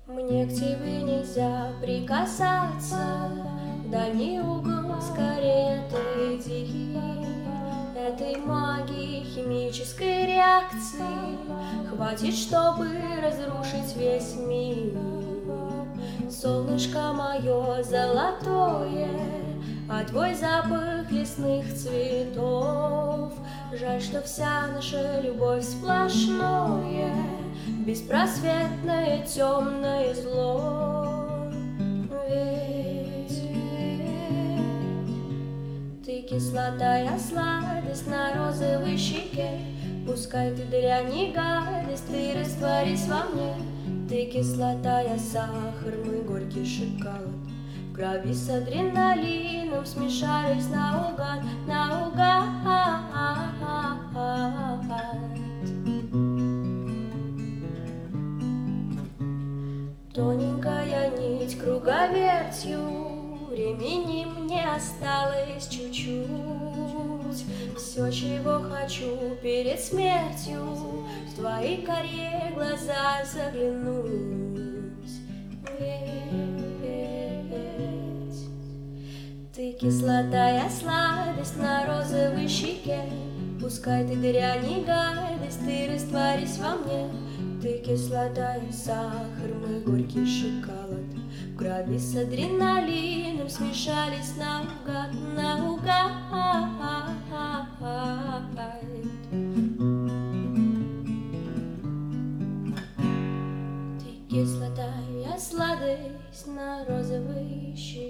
Мне к тебе нельзя прикасаться, в дальний угол скорее отойди. Этой магии химической реакции хватит, чтобы разрушить весь мир. Солнышко мое золотое, а твой запах лесных цветов. Жаль, что вся наша любовь сплошное, беспросветное темное зло. Ведь ты кислота, сладость на розовой щеке. Пускай ты дрянь и гадость, ты растворись во мне. Ты кислота, я сахар, мой горький шоколад. В крови с адреналином смешались наугад, наугад. Тоненькая нить круговертью, времени мне осталось чуть-чуть. Все, чего хочу перед смертью, в твои карие глаза заглянуть. Ведь ты кислота, я сладость на розовой щеке. Пускай ты дрянь и гадость, ты растворись во мне. Ты кислота, я сахар, мой горький шоколад. В крови с адреналином смешались наугад, наугад. Ты кислота, я сладость на розовой щеке.